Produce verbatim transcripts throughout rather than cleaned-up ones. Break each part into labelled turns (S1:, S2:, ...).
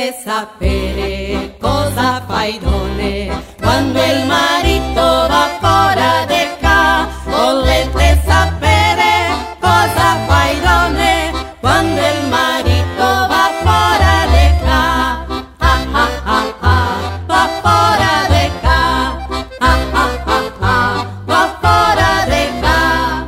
S1: Volete sapere cosa fai donne quando il marito va fuori de ca? Volete sapere cosa fai donne quando il marito va fuori de ca? Ah ah ah ah, va fuori de ca. Ah ah ah ah, va fuori de ca.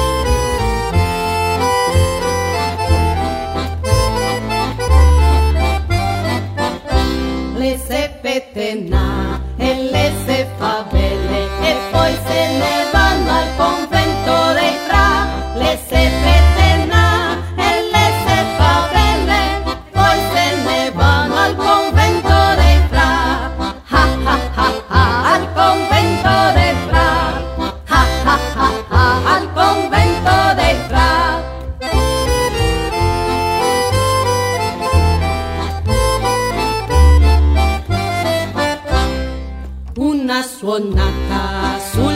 S1: Le se petena e le se fa belle e poi se ne vanno al convento dei fra. Le se petena e le se fa belle, poi se ne vanno al convento dei fra. Ha ha ha ha, al convento dei fra. Ha ha ha ha, al convento dei fra. Una suonata su